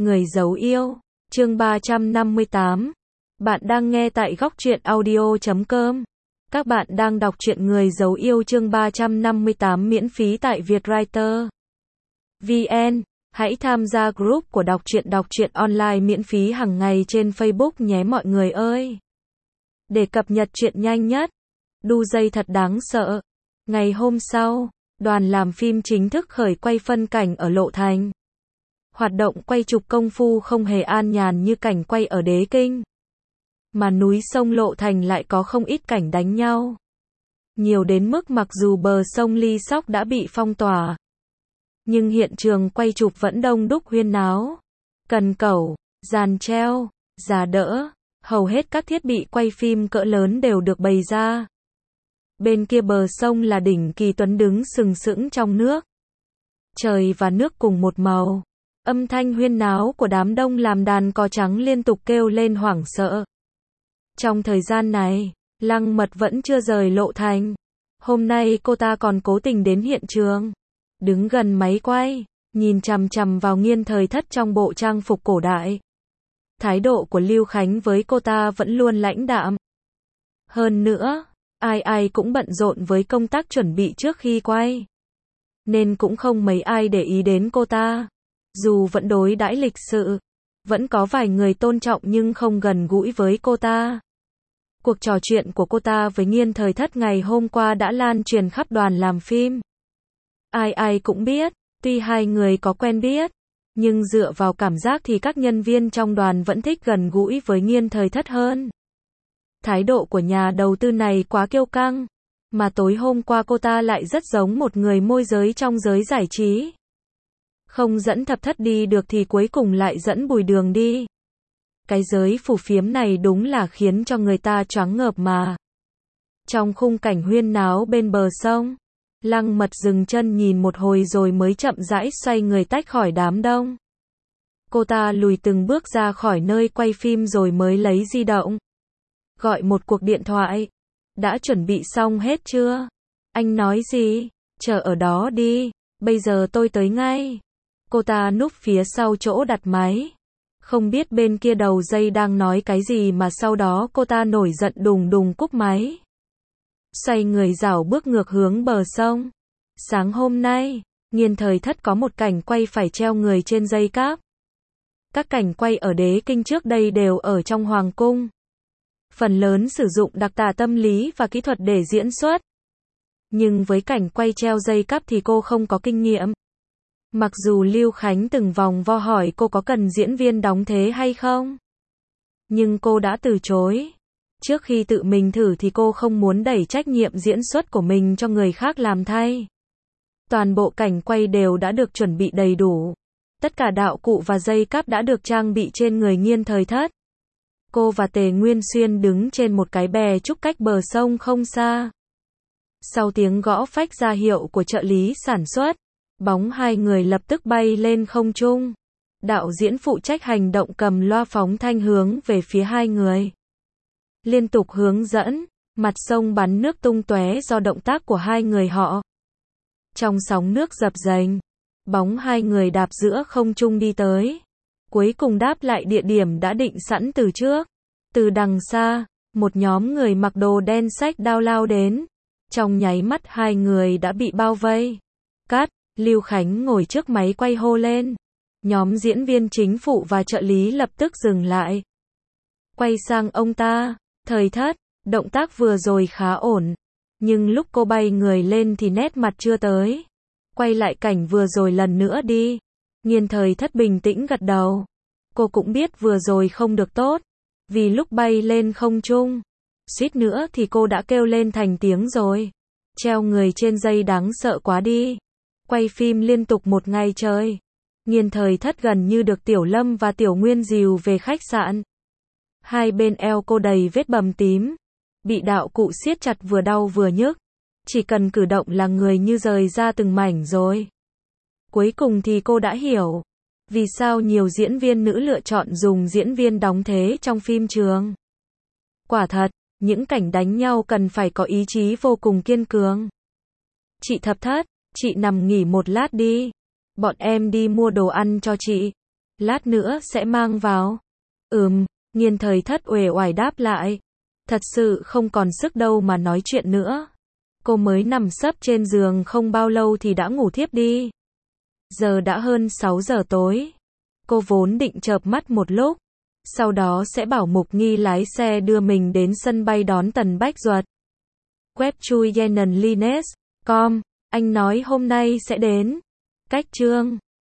Người giấu yêu, chương 358. Bạn đang nghe tại Góc Truyện Audio.com. Các bạn đang đọc truyện Người giấu yêu chương 358 miễn phí tại Vietwriter VN. Hãy tham gia group của đọc truyện online miễn phí hàng ngày trên Facebook nhé mọi người ơi. Để cập nhật truyện nhanh nhất. Đu dây thật đáng sợ. Ngày hôm sau, đoàn làm phim chính thức khởi quay phân cảnh ở Lộ Thành. Hoạt động quay chụp công phu không hề an nhàn như cảnh quay ở Đế Kinh. Mà núi sông Lộ Thành lại có không ít cảnh đánh nhau. Nhiều đến mức mặc dù bờ sông Ly Sóc đã bị phong tỏa. Nhưng hiện trường quay chụp vẫn đông đúc huyên náo. Cần cẩu, giàn treo, giá đỡ, hầu hết các thiết bị quay phim cỡ lớn đều được bày ra. Bên kia bờ sông là đỉnh Kỳ Tuấn đứng sừng sững trong nước. Trời và nước cùng một màu. Âm thanh huyên náo của đám đông làm đàn cò trắng liên tục kêu lên hoảng sợ. Trong thời gian này, Lăng Mật vẫn chưa rời Lộ Thành. Hôm nay cô ta còn cố tình đến hiện trường. Đứng gần máy quay, nhìn chằm chằm vào Nghiên Thời Thất trong bộ trang phục cổ đại. Thái độ của Lưu Khánh với cô ta vẫn luôn lãnh đạm. Hơn nữa, ai cũng bận rộn với công tác chuẩn bị trước khi quay. Nên cũng không mấy ai để ý đến cô ta. Dù vẫn đối đãi lịch sự, vẫn có vài người tôn trọng nhưng không gần gũi với cô ta. Cuộc trò chuyện của cô ta với Nghiên Thời Thất ngày hôm qua đã lan truyền khắp đoàn làm phim. Ai cũng biết, tuy hai người có quen biết, nhưng dựa vào cảm giác thì các nhân viên trong đoàn vẫn thích gần gũi với Nghiên Thời Thất hơn. Thái độ của nhà đầu tư này quá kiêu căng, mà tối hôm qua cô ta lại rất giống một người môi giới trong giới giải trí. Không dẫn Thập Thất đi được thì cuối cùng lại dẫn Bùi Đường đi. Cái giới phù phiếm này đúng là khiến cho người ta choáng ngợp mà. Trong khung cảnh huyên náo bên bờ sông, Lăng Mật dừng chân nhìn một hồi rồi mới chậm rãi xoay người tách khỏi đám đông. Cô ta lùi từng bước ra khỏi nơi quay phim rồi mới lấy di động. Gọi một cuộc điện thoại. Đã chuẩn bị xong hết chưa? Anh nói gì? Chờ ở đó đi, bây giờ tôi tới ngay. Cô ta núp phía sau chỗ đặt máy. Không biết bên kia đầu dây đang nói cái gì mà sau đó cô ta nổi giận đùng đùng cúp máy. Xoay người rảo bước ngược hướng bờ sông. Sáng hôm nay, Nghiên Thời Thất có một cảnh quay phải treo người trên dây cáp. Các cảnh quay ở Đế Kinh trước đây đều ở trong Hoàng Cung. Phần lớn sử dụng đặc tả tâm lý và kỹ thuật để diễn xuất. Nhưng với cảnh quay treo dây cáp thì cô không có kinh nghiệm. Mặc dù Lưu Khánh từng vòng vo hỏi cô có cần diễn viên đóng thế hay không. Nhưng cô đã từ chối. Trước khi tự mình thử thì cô không muốn đẩy trách nhiệm diễn xuất của mình cho người khác làm thay. Toàn bộ cảnh quay đều đã được chuẩn bị đầy đủ. Tất cả đạo cụ và dây cáp đã được trang bị trên người Nghiên Thời Thất. Cô và Tề Nguyên Xuyên đứng trên một cái bè trúc cách bờ sông không xa. Sau tiếng gõ phách ra hiệu của trợ lý sản xuất, bóng hai người lập tức bay lên không trung. Đạo diễn phụ trách hành động cầm loa phóng thanh hướng về phía hai người. Liên tục hướng dẫn, mặt sông bắn nước tung tóe do động tác của hai người họ. Trong sóng nước dập dềnh, bóng hai người đạp giữa không trung đi tới. Cuối cùng đáp lại địa điểm đã định sẵn từ trước. Từ đằng xa, một nhóm người mặc đồ đen xách đao lao đến. Trong nháy mắt hai người đã bị bao vây. Cắt, Lưu Khánh ngồi trước máy quay hô lên. Nhóm diễn viên chính phụ và trợ lý lập tức dừng lại. Quay sang ông ta, Thời Thất, động tác vừa rồi khá ổn. Nhưng lúc cô bay người lên thì nét mặt chưa tới. Quay lại cảnh vừa rồi lần nữa đi. Nghiên Thời Thất bình tĩnh gật đầu. Cô cũng biết vừa rồi không được tốt. Vì lúc bay lên không trung, suýt nữa thì cô đã kêu lên thành tiếng rồi. Treo người trên dây đáng sợ quá đi. Quay phim liên tục một ngày trời. Nghiên Thời Thất gần như được Tiểu Lâm và Tiểu Nguyên dìu về khách sạn. Hai bên eo cô đầy vết bầm tím. Bị đạo cụ siết chặt vừa đau vừa nhức. Chỉ cần cử động là người như rời ra từng mảnh rồi. Cuối cùng thì cô đã hiểu. Vì sao nhiều diễn viên nữ lựa chọn dùng diễn viên đóng thế trong phim trường. Quả thật, những cảnh đánh nhau cần phải có ý chí vô cùng kiên cường. Chị Thập Thất, chị nằm nghỉ một lát đi. Bọn em đi mua đồ ăn cho chị. Lát nữa sẽ mang vào. Nghiên thời thất uể oải đáp lại. Thật sự không còn sức đâu mà nói chuyện nữa. Cô mới nằm sấp trên giường không bao lâu thì đã ngủ thiếp đi. Giờ đã hơn 6 giờ tối. Cô vốn định chợp mắt một lúc, sau đó sẽ bảo Mục Nghi lái xe đưa mình đến sân bay đón Tần Bách Duật. Web chui Yenon Lines.com, anh nói hôm nay sẽ đến. Cách chương